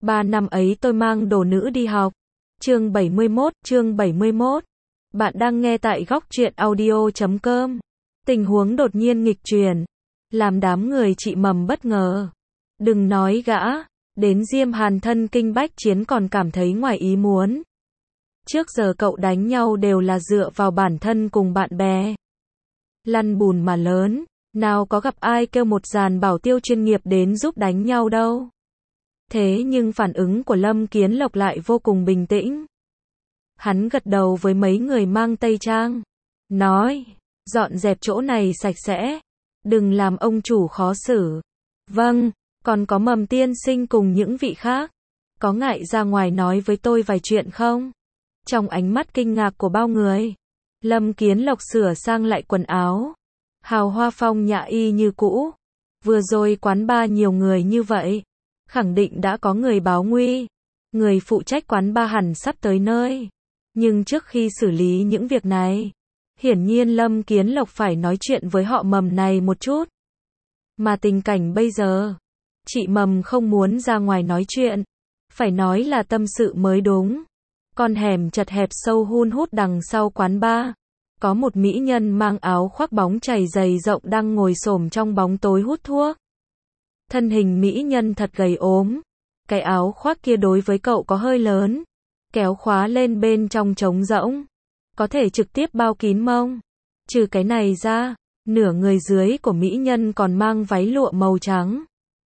3 năm ấy tôi mang đồ nữ đi học. Chương 71. Bạn đang nghe tại góc truyện audio.com. Tình huống đột nhiên nghịch chuyển, làm đám người chị Mầm bất ngờ. Đừng nói gã, đến Diêm Hàn thân kinh bách chiến còn cảm thấy ngoài ý muốn. Trước giờ cậu đánh nhau đều là dựa vào bản thân cùng bạn bè. Lăn bùn mà lớn, nào có gặp ai kêu một dàn bảo tiêu chuyên nghiệp đến giúp đánh nhau đâu. Thế nhưng phản ứng của Lâm Kiến Lộc lại vô cùng bình tĩnh. Hắn gật đầu với mấy người mang tây trang, nói, dọn dẹp chỗ này sạch sẽ, đừng làm ông chủ khó xử. Vâng, còn có Mầm tiên sinh cùng những vị khác, có ngại ra ngoài nói với tôi vài chuyện không? Trong ánh mắt kinh ngạc của bao người, Lâm Kiến Lộc sửa sang lại quần áo, hào hoa phong nhã y như cũ. Vừa rồi quán bar nhiều người như vậy, khẳng định đã có người báo nguy. Người phụ trách quán bar hẳn sắp tới nơi. Nhưng trước khi xử lý những việc này, hiển nhiên Lâm Kiến Lộc phải nói chuyện với họ Mầm này một chút. Mà tình cảnh bây giờ, chị Mầm không muốn ra ngoài nói chuyện, phải nói là tâm sự mới đúng. Con hẻm chật hẹp sâu hun hút đằng sau quán bar, có một mỹ nhân mang áo khoác bóng chày dày rộng đang ngồi xổm trong bóng tối hút thuốc. Thân hình mỹ nhân thật gầy ốm, cái áo khoác kia đối với cậu có hơi lớn, kéo khóa lên bên trong trống rỗng, có thể trực tiếp bao kín mông. Trừ cái này ra, nửa người dưới của mỹ nhân còn mang váy lụa màu trắng.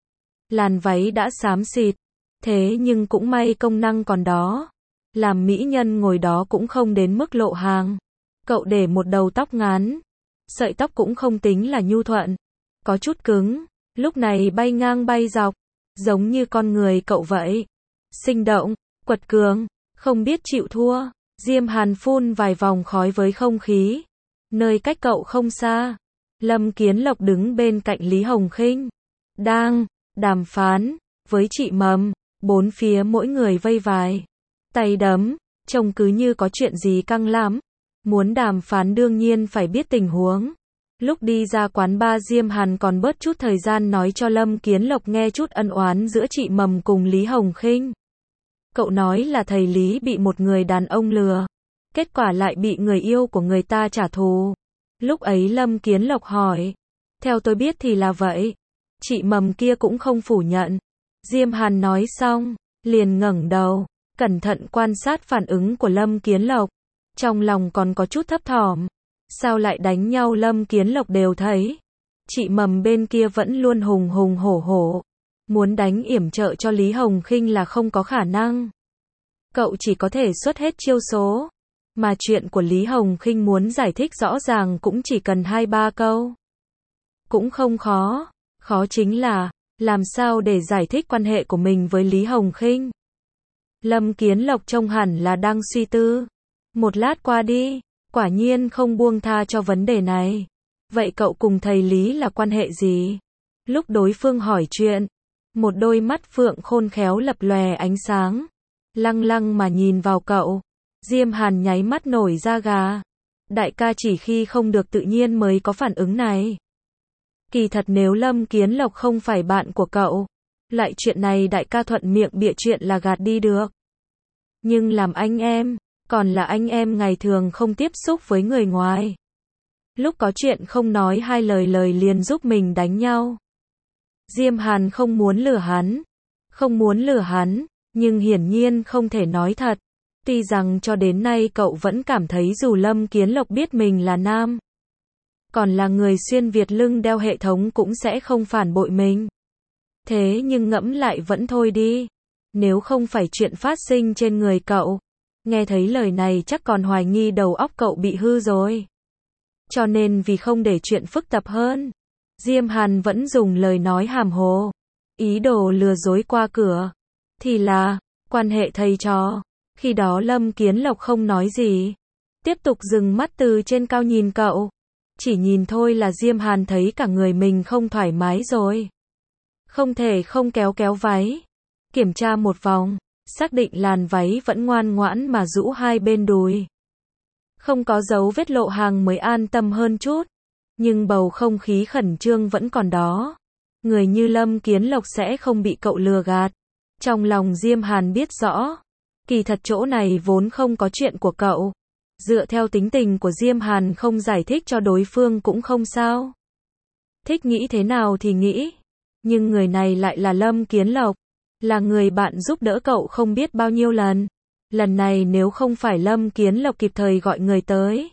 Làn váy đã xám xịt, thế nhưng cũng may công năng còn đó, làm mỹ nhân ngồi đó cũng không đến mức lộ hàng. Cậu để một đầu tóc ngắn, sợi tóc cũng không tính là nhu thuận, có chút cứng, lúc này bay ngang bay dọc, giống như con người cậu vậy. Sinh động, quật cường, không biết chịu thua. Diêm Hàn phun vài vòng khói với không khí. Nơi cách cậu không xa, Lâm Kiến Lộc đứng bên cạnh Lý Hồng Khinh, đang đàm phán với chị Mầm. Bốn phía mỗi người vây vài tay đấm, trông cứ như có chuyện gì căng lắm. Muốn đàm phán đương nhiên phải biết tình huống. Lúc đi ra quán bar Diêm Hàn còn bớt chút thời gian nói cho Lâm Kiến Lộc nghe chút ân oán giữa chị Mầm cùng Lý Hồng Khinh. Cậu nói là thầy Lý bị một người đàn ông lừa, kết quả lại bị người yêu của người ta trả thù. Lúc ấy Lâm Kiến Lộc hỏi, theo tôi biết thì là vậy. Chị Mầm kia cũng không phủ nhận. Diêm Hàn nói xong, liền ngẩng đầu, cẩn thận quan sát phản ứng của Lâm Kiến Lộc. Trong lòng còn có chút thấp thỏm. Sao lại đánh nhau? Lâm Kiến Lộc đều thấy chị Mầm bên kia vẫn luôn hùng hùng hổ hổ, muốn đánh yểm trợ cho Lý Hồng Khinh là không có khả năng. Cậu chỉ có thể xuất hết chiêu số. Mà chuyện của Lý Hồng Khinh muốn giải thích rõ ràng cũng chỉ cần 2-3 câu. Cũng không khó. Khó chính là làm sao để giải thích quan hệ của mình với Lý Hồng Khinh. Lâm Kiến Lộc trông hẳn là đang suy tư. Một lát qua đi, quả nhiên không buông tha cho vấn đề này. Vậy cậu cùng thầy Lý là quan hệ gì? Lúc đối phương hỏi chuyện, một đôi mắt phượng khôn khéo lập lòe ánh sáng, lăng lăng mà nhìn vào cậu. Diêm Hàn nháy mắt nổi da gà. Đại ca chỉ khi không được tự nhiên mới có phản ứng này. Kỳ thật nếu Lâm Kiến Lộc không phải bạn của cậu, loại chuyện này đại ca thuận miệng bịa chuyện là gạt đi được. Nhưng làm anh em, còn là anh em ngày thường không tiếp xúc với người ngoài. Lúc có chuyện không nói hai lời liền giúp mình đánh nhau. Diêm Hàn không muốn lừa hắn, nhưng hiển nhiên không thể nói thật. Tuy rằng cho đến nay cậu vẫn cảm thấy dù Lâm Kiến Lộc biết mình là nam, còn là người xuyên Việt lưng đeo hệ thống cũng sẽ không phản bội mình. Thế nhưng ngẫm lại vẫn thôi đi. Nếu không phải chuyện phát sinh trên người cậu, nghe thấy lời này chắc còn hoài nghi đầu óc cậu bị hư rồi. Cho nên vì không để chuyện phức tạp hơn, Diêm Hàn vẫn dùng lời nói hàm hồ, ý đồ lừa dối qua cửa. Thì là quan hệ thầy trò. Khi đó Lâm Kiến Lộc không nói gì, tiếp tục dừng mắt từ trên cao nhìn cậu. Chỉ nhìn thôi là Diêm Hàn thấy cả người mình không thoải mái rồi. Không thể không kéo váy, kiểm tra một vòng, xác định làn váy vẫn ngoan ngoãn mà rũ hai bên đùi, không có dấu vết lộ hàng mới an tâm hơn chút. Nhưng bầu không khí khẩn trương vẫn còn đó. Người như Lâm Kiến Lộc sẽ không bị cậu lừa gạt. Trong lòng Diêm Hàn biết rõ, kỳ thật chỗ này vốn không có chuyện của cậu. Dựa theo tính tình của Diêm Hàn không giải thích cho đối phương cũng không sao. Thích nghĩ thế nào thì nghĩ. Nhưng người này lại là Lâm Kiến Lộc. Là người bạn giúp đỡ cậu không biết bao nhiêu lần. Lần này nếu không phải Lâm Kiến Lộc kịp thời gọi người tới,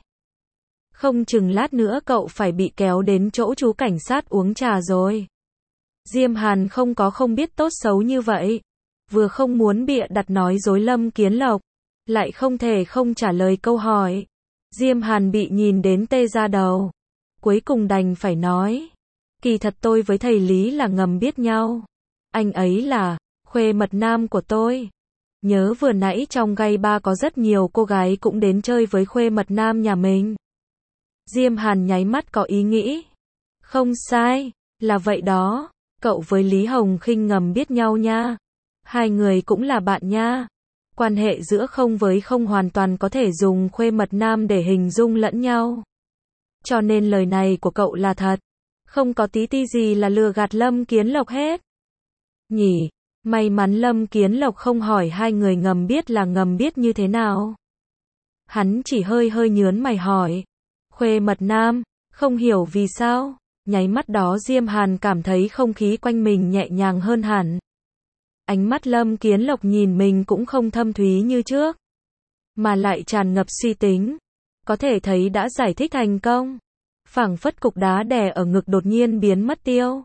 không chừng lát nữa cậu phải bị kéo đến chỗ chú cảnh sát uống trà rồi. Diêm Hàn không biết tốt xấu như vậy. Vừa không muốn bịa đặt nói dối Lâm Kiến Lộc, lại không thể không trả lời câu hỏi. Diêm Hàn bị nhìn đến tê da đầu. Cuối cùng đành phải nói. Kỳ thật tôi với thầy Lý là ngầm biết nhau. Anh ấy là khuê mật nam của tôi. Nhớ vừa nãy trong gay bar có rất nhiều cô gái cũng đến chơi với khuê mật nam nhà mình. Diêm Hàn nháy mắt có ý nghĩ. Không sai, là vậy đó. Cậu với Lý Hồng Khinh ngầm biết nhau nha. Hai người cũng là bạn nha. Quan hệ giữa không với không hoàn toàn có thể dùng khuê mật nam để hình dung lẫn nhau. Cho nên lời này của cậu là thật. Không có tí ti gì là lừa gạt Lâm Kiến Lộc hết. Nhỉ, may mắn Lâm Kiến Lộc không hỏi hai người ngầm biết là ngầm biết như thế nào. Hắn chỉ hơi nhớn mày hỏi. Khuê mật nam, không hiểu vì sao. Nháy mắt đó Diêm Hàn cảm thấy không khí quanh mình nhẹ nhàng hơn hẳn. Ánh mắt Lâm Kiến Lộc nhìn mình cũng không thâm thúy như trước, mà lại tràn ngập suy tính. Có thể thấy đã giải thích thành công. Phảng phất cục đá đè ở ngực đột nhiên biến mất tiêu.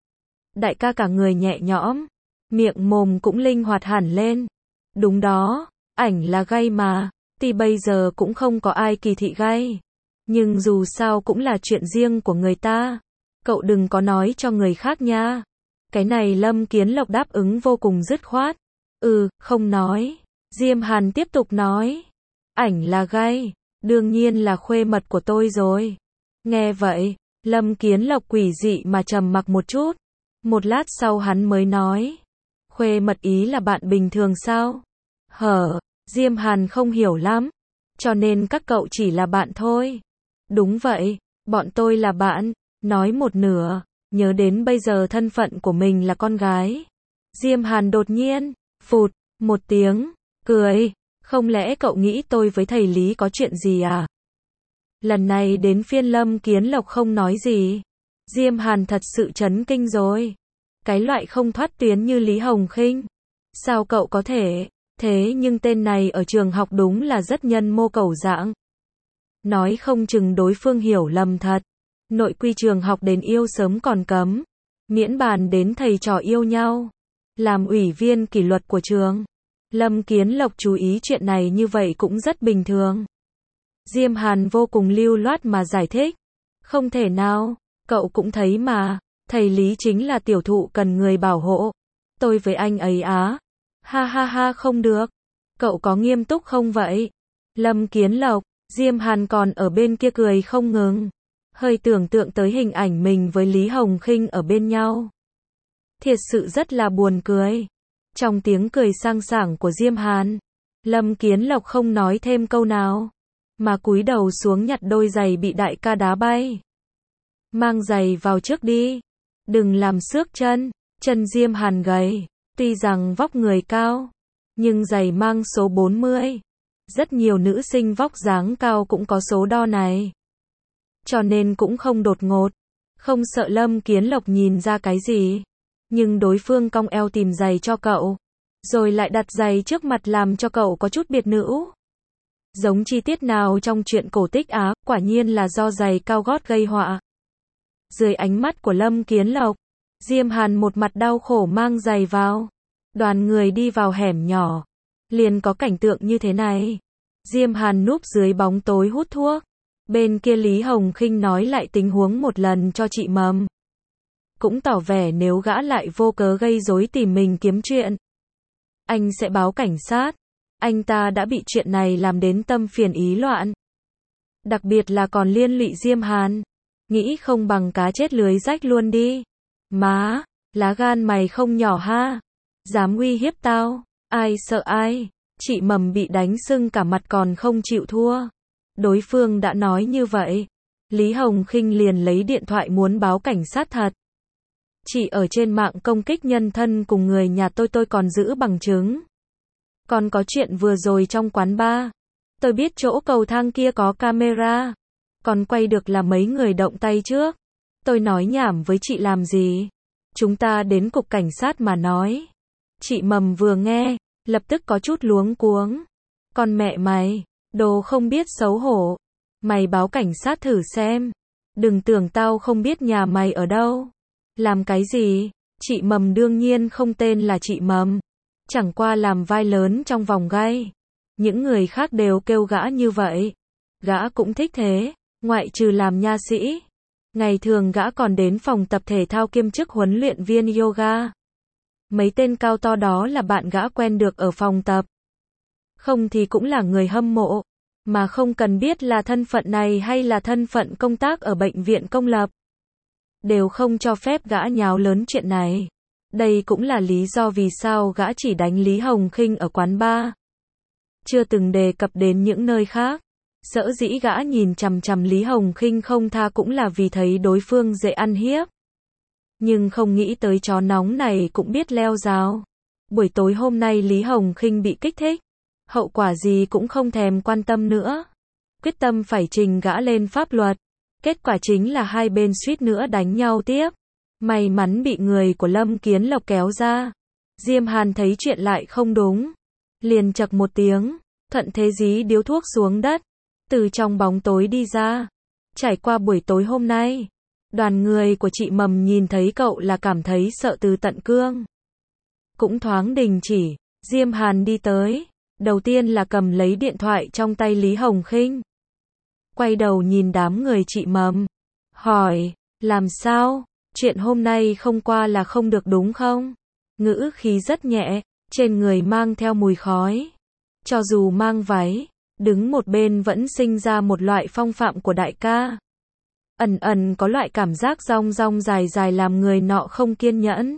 Đại ca cả người nhẹ nhõm, miệng mồm cũng linh hoạt hẳn lên. Đúng đó, ảnh là gay mà, thì bây giờ cũng không có ai kỳ thị gay. Nhưng dù sao cũng là chuyện riêng của người ta. Cậu đừng có nói cho người khác nha. Cái này Lâm Kiến Lộc đáp ứng vô cùng dứt khoát. Không nói. Diêm Hàn tiếp tục nói. Ảnh là gay, đương nhiên là khuê mật của tôi rồi. Nghe vậy, Lâm Kiến Lộc quỷ dị mà trầm mặc một chút. Một lát sau hắn mới nói. Khuê mật ý là bạn bình thường sao? Diêm Hàn không hiểu lắm. Cho nên các cậu chỉ là bạn thôi. Đúng vậy, bọn tôi là bạn. Nói một nửa, nhớ đến bây giờ thân phận của mình là con gái. Diêm Hàn đột nhiên, phụt, một tiếng, cười. Không lẽ cậu nghĩ tôi với thầy Lý có chuyện gì à? Lần này đến phiên Lâm Kiến Lộc không nói gì. Diêm Hàn thật sự chấn kinh rồi. Cái loại không thoát tuyến như Lý Hồng Khinh. Sao cậu có thể? Thế nhưng tên này ở trường học đúng là rất nhân mô cẩu dạng. Nói không chừng đối phương hiểu lầm thật. Nội quy trường học đến yêu sớm còn cấm. Miễn bàn đến thầy trò yêu nhau. Làm ủy viên kỷ luật của trường. Lâm Kiến Lộc chú ý chuyện này như vậy cũng rất bình thường. Diêm Hàn vô cùng lưu loát mà giải thích. Không thể nào, cậu cũng thấy mà, thầy Lý chính là tiểu thụ cần người bảo hộ. Tôi với anh ấy á. Ha ha ha, không được. Cậu có nghiêm túc không vậy? Lâm Kiến Lộc, Diêm Hàn còn ở bên kia cười không ngừng. Hơi tưởng tượng tới hình ảnh mình với Lý Hồng Khinh ở bên nhau. Thiệt sự rất là buồn cười. Trong tiếng cười sang sảng của Diêm Hàn, Lâm Kiến Lộc không nói thêm câu nào, mà cúi đầu xuống nhặt đôi giày bị đại ca đá bay. Mang giày vào trước đi. Đừng làm xước chân. Chân Diêm Hàn gầy. Tuy rằng vóc người cao, nhưng giày mang số 40. Rất nhiều nữ sinh vóc dáng cao cũng có số đo này. Cho nên cũng không đột ngột. Không sợ Lâm Kiến Lộc nhìn ra cái gì. Nhưng đối phương cong eo tìm giày cho cậu. Rồi lại đặt giày trước mặt làm cho cậu có chút biệt nữ. Giống chi tiết nào trong truyện cổ tích Á, quả nhiên là do giày cao gót gây họa. Dưới ánh mắt của Lâm Kiến Lộc, Diêm Hàn một mặt đau khổ mang giày vào. Đoàn người đi vào hẻm nhỏ. Liền có cảnh tượng như thế này. Diêm Hàn núp dưới bóng tối hút thuốc. Bên kia Lý Hồng Khinh nói lại tình huống một lần cho chị Mầm. Cũng tỏ vẻ nếu gã lại vô cớ gây rối tìm mình kiếm chuyện, anh sẽ báo cảnh sát. Anh ta đã bị chuyện này làm đến tâm phiền ý loạn. Đặc biệt là còn liên lụy Diêm Hàn. Nghĩ không bằng cá chết lưới rách luôn đi. Má, lá gan mày không nhỏ ha. Dám uy hiếp tao, ai sợ ai. Chị Mầm bị đánh sưng cả mặt còn không chịu thua. Đối phương đã nói như vậy. Lý Hồng Khinh liền lấy điện thoại muốn báo cảnh sát thật. Chị ở trên mạng công kích nhân thân cùng người nhà tôi còn giữ bằng chứng. Còn có chuyện vừa rồi trong quán bar. Tôi biết chỗ cầu thang kia có camera. Còn quay được là mấy người động tay trước. Tôi nói nhảm với chị làm gì? Chúng ta đến cục cảnh sát mà nói. Chị Mầm vừa nghe, lập tức có chút luống cuống. Con mẹ mày, đồ không biết xấu hổ. Mày báo cảnh sát thử xem. Đừng tưởng tao không biết nhà mày ở đâu. Làm cái gì? Chị Mầm đương nhiên không tên là chị Mầm. Chẳng qua làm vai lớn trong vòng gay. Những người khác đều kêu gã như vậy. Gã cũng thích thế, ngoại trừ làm nha sĩ. Ngày thường gã còn đến phòng tập thể thao kiêm chức huấn luyện viên yoga. Mấy tên cao to đó là bạn gã quen được ở phòng tập. Không thì cũng là người hâm mộ. Mà không cần biết là thân phận này hay là thân phận công tác ở bệnh viện công lập. Đều không cho phép gã nháo lớn chuyện này. Đây cũng là lý do vì sao gã chỉ đánh Lý Hồng Khinh ở quán bar. Chưa từng đề cập đến những nơi khác. Sở dĩ gã nhìn chằm chằm Lý Hồng Khinh không tha cũng là vì thấy đối phương dễ ăn hiếp. Nhưng không nghĩ tới chó nóng này cũng biết leo rào. Buổi tối hôm nay Lý Hồng Khinh bị kích thích. Hậu quả gì cũng không thèm quan tâm nữa. Quyết tâm phải trình gã lên pháp luật. Kết quả chính là hai bên suýt nữa đánh nhau tiếp. May mắn bị người của Lâm Kiến Lộc kéo ra. Diêm Hàn thấy chuyện lại không đúng. Liền chậc một tiếng, thuận thế dí điếu thuốc xuống đất. Từ trong bóng tối đi ra. Trải qua buổi tối hôm nay, đoàn người của chị Mầm nhìn thấy cậu là cảm thấy sợ từ tận cương. Cũng thoáng đình chỉ, Diêm Hàn đi tới. Đầu tiên là cầm lấy điện thoại trong tay Lý Hồng Khinh. Quay đầu nhìn đám người chị Mầm. Hỏi, làm sao? Chuyện hôm nay không qua là không được đúng không? Ngữ khí rất nhẹ, trên người mang theo mùi khói. Cho dù mang váy, đứng một bên vẫn sinh ra một loại phong phạm của đại ca. Ẩn ẩn có loại cảm giác rong rong dài dài làm người nọ không kiên nhẫn.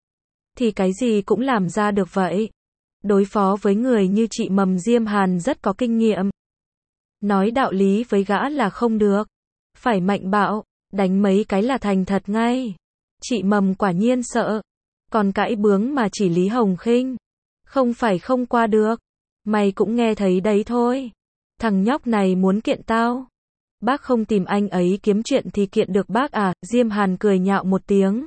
Thì cái gì cũng làm ra được vậy. Đối phó với người như chị Mầm Diêm Hàn rất có kinh nghiệm. Nói đạo lý với gã là không được. Phải mạnh bạo, đánh mấy cái là thành thật ngay. Chị Mầm quả nhiên sợ. Còn cãi bướng mà chỉ Lý Hồng Khinh. Không phải không qua được. Mày cũng nghe thấy đấy thôi. Thằng nhóc này muốn kiện tao. Bác không tìm anh ấy kiếm chuyện thì kiện được bác à? Diêm Hàn cười nhạo một tiếng.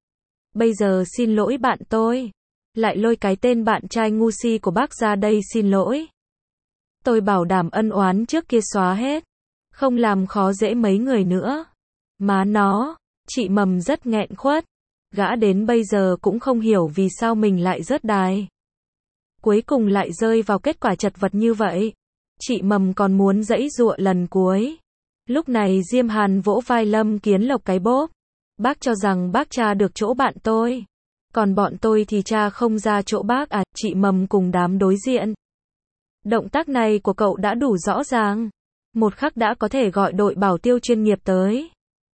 Bây giờ xin lỗi bạn tôi. Lại lôi cái tên bạn trai ngu si của bác ra đây xin lỗi. Tôi bảo đảm ân oán trước kia xóa hết. Không làm khó dễ mấy người nữa. Má nó, chị Mầm rất nghẹn khuất. Gã đến bây giờ cũng không hiểu vì sao mình lại rớt đài. Cuối cùng lại rơi vào kết quả chật vật như vậy. Chị Mầm còn muốn giãy giụa lần cuối. Lúc này Diêm Hàn vỗ vai Lâm Kiến Lộc cái bóp. Bác cho rằng bác tra được chỗ bạn tôi. Còn bọn tôi thì tra không ra chỗ bác à? Chị Mầm cùng đám đối diện. Động tác này của cậu đã đủ rõ ràng. Một khắc đã có thể gọi đội bảo tiêu chuyên nghiệp tới.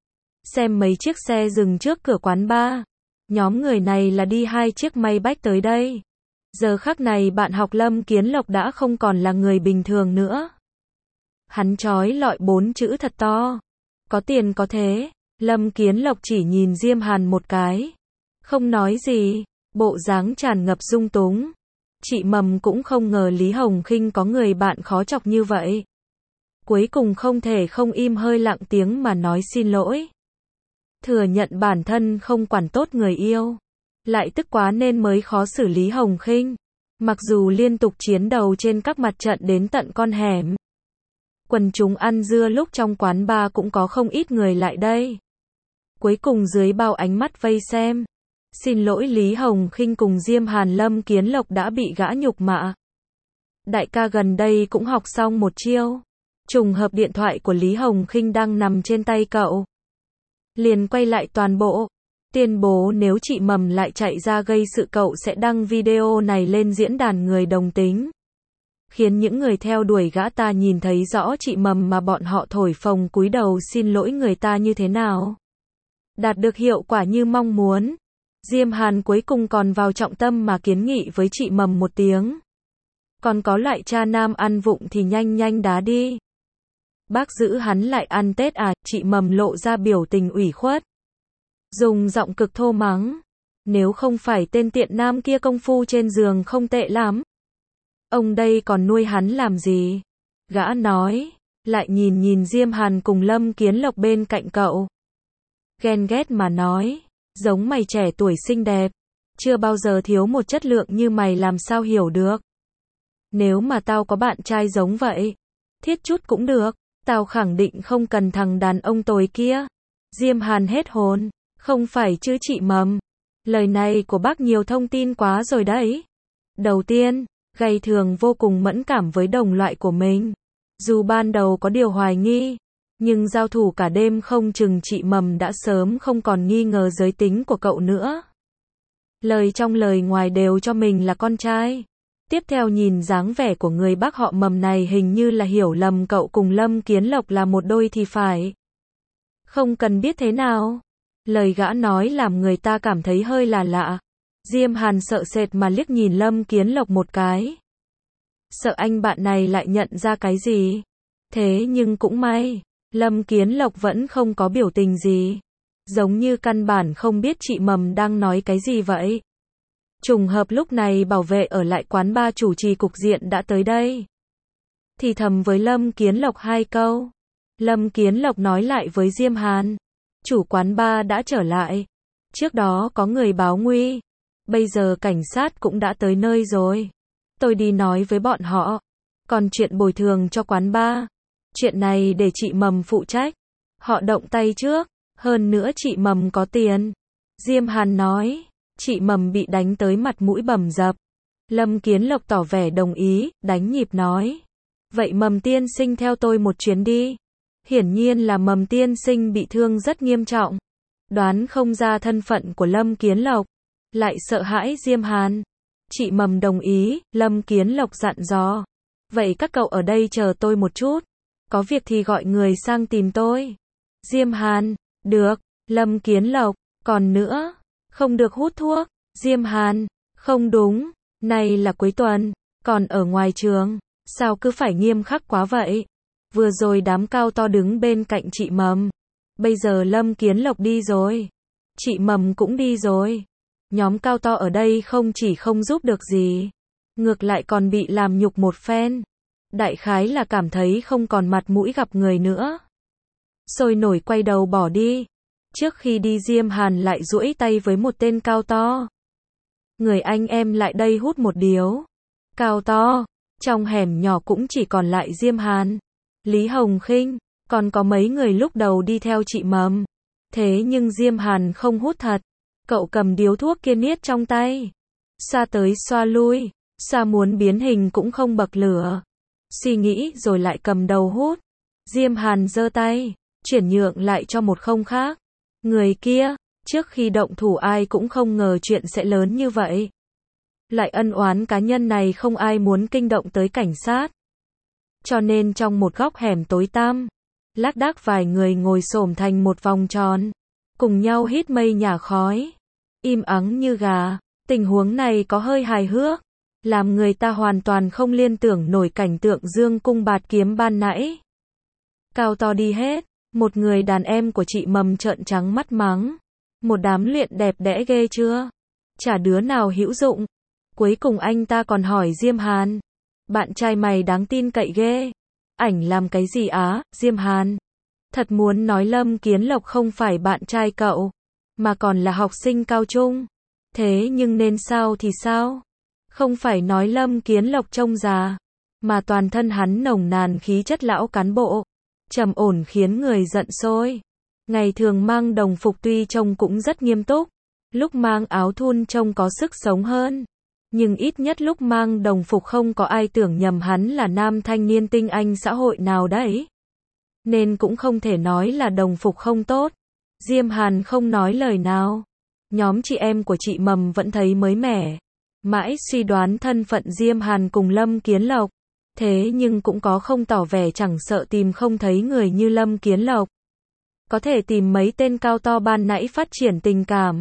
Xem mấy chiếc xe dừng trước cửa quán bar. Nhóm người này là đi 2 chiếc Maybach tới đây. Giờ khắc này bạn học Lâm Kiến Lộc đã không còn là người bình thường nữa. Hắn chói lọi 4 chữ thật to. Có tiền có thế. Lâm Kiến Lộc chỉ nhìn Diêm Hàn một cái. Không nói gì. Bộ dáng tràn ngập dung túng. Chị Mầm cũng không ngờ Lý Hồng Khinh có người bạn khó chọc như vậy. Cuối cùng không thể không im hơi lặng tiếng mà nói xin lỗi. Thừa nhận bản thân không quản tốt người yêu. Lại tức quá nên mới khó xử Lý Hồng Khinh. Mặc dù liên tục chiến đấu trên các mặt trận đến tận con hẻm. Quần chúng ăn dưa lúc trong quán bar cũng có không ít người lại đây. Cuối cùng dưới bao ánh mắt vây xem. Xin lỗi Lý Hồng Khinh cùng Diêm Hàn Lâm Kiến Lộc đã bị gã nhục mạ. Đại ca gần đây cũng học xong một chiêu. Trùng hợp điện thoại của Lý Hồng Khinh đang nằm trên tay cậu. Liền quay lại toàn bộ. Tuyên bố nếu chị Mầm lại chạy ra gây sự cậu sẽ đăng video này lên diễn đàn người đồng tính. Khiến những người theo đuổi gã ta nhìn thấy rõ chị Mầm mà bọn họ thổi phồng cúi đầu xin lỗi người ta như thế nào. Đạt được hiệu quả như mong muốn. Diêm Hàn cuối cùng còn vào trọng tâm mà kiến nghị với chị Mầm một tiếng. Còn có loại cha nam ăn vụng thì nhanh nhanh đá đi. Bác giữ hắn lại ăn Tết à? Chị Mầm lộ ra biểu tình ủy khuất. dùng giọng cực thô mắng. Nếu không phải tên tiện nam kia công phu trên giường không tệ lắm, ông đây còn nuôi hắn làm gì? Gã nói, lại nhìn nhìn Diêm Hàn cùng Lâm Kiến Lộc bên cạnh cậu. Ghen ghét mà nói, giống mày trẻ tuổi xinh đẹp, chưa bao giờ thiếu một chất lượng như mày làm sao hiểu được. Nếu mà tao có bạn trai giống vậy, thiết chút cũng được, tao khẳng định không cần thằng đàn ông tồi kia. Diêm Hàn hết hồn, không phải chứ chị Mầm. Lời này của bác nhiều thông tin quá rồi đấy. Đầu tiên, Gay thường vô cùng mẫn cảm với đồng loại của mình. Dù ban đầu có điều hoài nghi, nhưng giao thủ cả đêm không chừng chị Mầm đã sớm không còn nghi ngờ giới tính của cậu nữa. Lời trong lời ngoài đều cho mình là con trai. Tiếp theo nhìn dáng vẻ của người bác họ Mầm này hình như là hiểu lầm cậu cùng Lâm Kiến Lộc là một đôi thì phải. Không cần biết thế nào. Lời gã nói làm người ta cảm thấy hơi là lạ. Diêm Hàn sợ sệt mà liếc nhìn Lâm Kiến Lộc một cái. Sợ anh bạn này lại nhận ra cái gì. Thế nhưng cũng may, Lâm Kiến Lộc vẫn không có biểu tình gì. Giống như căn bản không biết chị Mầm đang nói cái gì vậy. Trùng hợp lúc này bảo vệ ở lại quán bar chủ trì cục diện đã tới đây. Thì thầm với Lâm Kiến Lộc 2 câu. Lâm Kiến Lộc nói lại với Diêm Hàn. Chủ quán bar đã trở lại. Trước đó có người báo nguy. Bây giờ cảnh sát cũng đã tới nơi rồi. Tôi đi nói với bọn họ. Còn chuyện bồi thường cho quán bar, chuyện này để chị Mầm phụ trách. Họ động tay trước. Hơn nữa chị Mầm có tiền. Diêm Hàn nói. Chị Mầm bị đánh tới mặt mũi bầm dập. Lâm Kiến Lộc tỏ vẻ đồng ý, đánh nhịp nói. Vậy Mầm tiên sinh theo tôi một chuyến đi. Hiển nhiên là Mầm tiên sinh bị thương rất nghiêm trọng. Đoán không ra thân phận của Lâm Kiến Lộc. Lại sợ hãi Diêm Hàn. Chị Mầm đồng ý, Lâm Kiến Lộc dặn dò. Vậy các cậu ở đây chờ tôi một chút. Có việc thì gọi người sang tìm tôi. Diêm Hàn, được. Lâm Kiến Lộc, còn nữa, không được hút thuốc. Diêm Hàn, không đúng. Này là cuối tuần, còn ở ngoài trường, sao cứ phải nghiêm khắc quá vậy? Vừa rồi đám cao to đứng bên cạnh chị Mầm. Bây giờ Lâm Kiến Lộc đi rồi. Chị Mầm cũng đi rồi. Nhóm cao to ở đây không chỉ không giúp được gì, ngược lại còn bị làm nhục một phen. Đại khái là cảm thấy không còn mặt mũi gặp người nữa. Sôi nổi quay đầu bỏ đi. Trước khi đi Diêm Hàn lại duỗi tay với một tên cao to. Người anh em lại đây hút một điếu. Cao to. Trong hẻm nhỏ cũng chỉ còn lại Diêm Hàn, Lý Hồng Khinh, còn có mấy người lúc đầu đi theo chị Mầm. Thế nhưng Diêm Hàn không hút thật. Cậu cầm điếu thuốc kia niết trong tay. Xoa tới xoa lui. Xoa muốn biến hình cũng không bậc lửa. Suy nghĩ rồi lại cầm đầu hút. Diêm Hàn giơ tay, chuyển nhượng lại cho một không khác. Người kia, trước khi động thủ ai cũng không ngờ chuyện sẽ lớn như vậy. Lại ân oán cá nhân này không ai muốn kinh động tới cảnh sát. Cho nên trong một góc hẻm tối tăm, lác đác vài người ngồi xổm thành một vòng tròn, cùng nhau hít mây nhả khói, im ắng như gà. Tình huống này có hơi hài hước, làm người ta hoàn toàn không liên tưởng nổi cảnh tượng dương cung bạt kiếm ban nãy. Cao to đi hết, một người đàn em của chị Mầm trợn trắng mắt mắng. Một đám luyện đẹp đẽ ghê chưa? Chả đứa nào hữu dụng. Cuối cùng anh ta còn hỏi Diêm Hàn. Bạn trai mày đáng tin cậy ghê. Ảnh làm cái gì á, Diêm Hàn? Thật muốn nói Lâm Kiến Lộc không phải bạn trai cậu, mà còn là học sinh cao trung. Thế nhưng nên sao thì sao? Không phải nói Lâm Kiến Lộc trông già, mà toàn thân hắn nồng nàn khí chất lão cán bộ, trầm ổn khiến người giận sôi. Ngày thường mang đồng phục tuy trông cũng rất nghiêm túc, lúc mang áo thun trông có sức sống hơn. Nhưng ít nhất lúc mang đồng phục không có ai tưởng nhầm hắn là nam thanh niên tinh anh xã hội nào đấy. Nên cũng không thể nói là đồng phục không tốt. Diêm Hàn không nói lời nào. Nhóm chị em của chị Mầm vẫn thấy mới mẻ. Mãi suy đoán thân phận Diêm Hàn cùng Lâm Kiến Lộc. Thế nhưng cũng có không tỏ vẻ chẳng sợ tìm không thấy người như Lâm Kiến Lộc. Có thể tìm mấy tên cao to ban nãy phát triển tình cảm.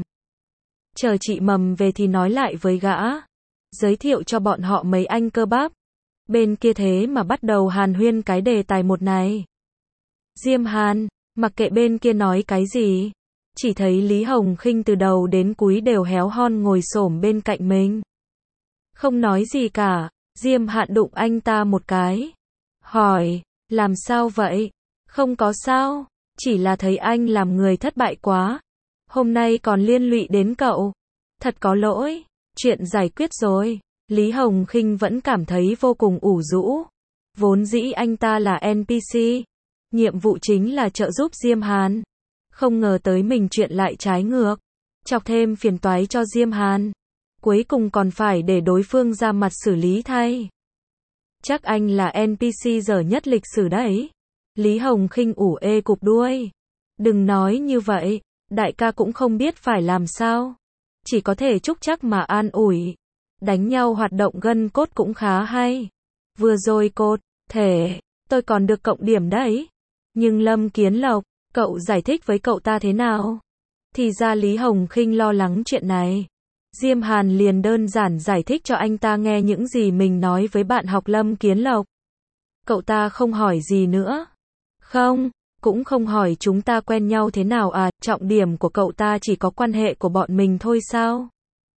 Chờ chị Mầm về thì nói lại với gã. Giới thiệu cho bọn họ mấy anh cơ bắp. Bên kia thế mà bắt đầu hàn huyên cái đề tài một này. Diêm Hàn, mặc kệ bên kia nói cái gì, chỉ thấy Lý Hồng Khinh từ đầu đến cuối đều héo hon ngồi xổm bên cạnh mình. Không nói gì cả, Diêm Hạn đụng anh ta một cái. Hỏi, làm sao vậy? Không có sao, chỉ là thấy anh làm người thất bại quá. Hôm nay còn liên lụy đến cậu. Thật có lỗi, chuyện giải quyết rồi. Lý Hồng Khinh vẫn cảm thấy vô cùng ủ rũ. Vốn dĩ anh ta là NPC. Nhiệm vụ chính là trợ giúp Diêm Hàn. Không ngờ tới mình chuyện lại trái ngược. Chọc thêm phiền toái cho Diêm Hàn. Cuối cùng còn phải để đối phương ra mặt xử lý thay. Chắc anh là NPC dở nhất lịch sử đấy. Lý Hồng Khinh ủ ê cụp đuôi. Đừng nói như vậy, đại ca cũng không biết phải làm sao. Chỉ có thể chúc chắc mà an ủi. Đánh nhau hoạt động gân cốt cũng khá hay. Vừa rồi cốt, thể, tôi còn được cộng điểm đấy. Nhưng Lâm Kiến Lộc, cậu giải thích với cậu ta thế nào? Thì ra Lý Hồng Khinh lo lắng chuyện này. Diêm Hàn liền đơn giản giải thích cho anh ta nghe những gì mình nói với bạn học Lâm Kiến Lộc. Cậu ta không hỏi gì nữa. Không, cũng không hỏi chúng ta quen nhau thế nào à, trọng điểm của cậu ta chỉ có quan hệ của bọn mình thôi sao?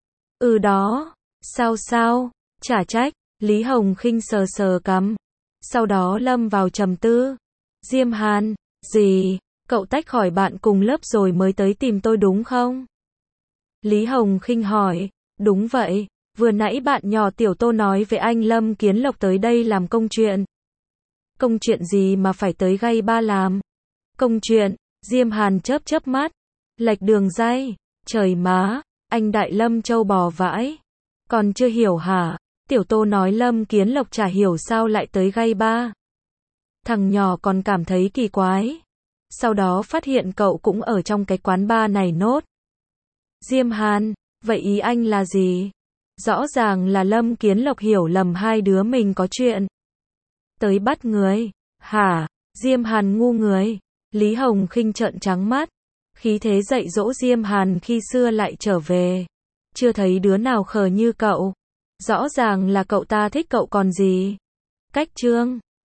Ừ đó, sao, chả trách, Lý Hồng Khinh sờ sờ cằm. Sau đó lâm vào trầm tư. Diêm Hàn, gì, cậu tách khỏi bạn cùng lớp rồi mới tới tìm tôi đúng không? Lý Hồng Khinh hỏi, đúng vậy, vừa nãy bạn nhỏ Tiểu Tô nói với anh Lâm Kiến Lộc tới đây làm công chuyện. Công chuyện gì mà phải tới gây ba làm? Công chuyện, Diêm Hàn chớp mắt, lệch đường dây, trời má, anh Đại Lâm châu bò vãi. Còn chưa hiểu hả? Tiểu Tô nói Lâm Kiến Lộc chả hiểu sao lại tới gây ba. Thằng nhỏ còn cảm thấy kỳ quái. Sau đó phát hiện cậu cũng ở trong cái quán bar này nốt. Diêm Hàn, vậy ý anh là gì? Rõ ràng là Lâm Kiến Lộc hiểu lầm hai đứa mình có chuyện. Tới bắt người. Hả? Diêm Hàn ngu người. Lý Hồng Khinh trợn trắng mắt. Khí thế dạy dỗ Diêm Hàn khi xưa lại trở về. Chưa thấy đứa nào khờ như cậu. Rõ ràng là cậu ta thích cậu còn gì. Cách chương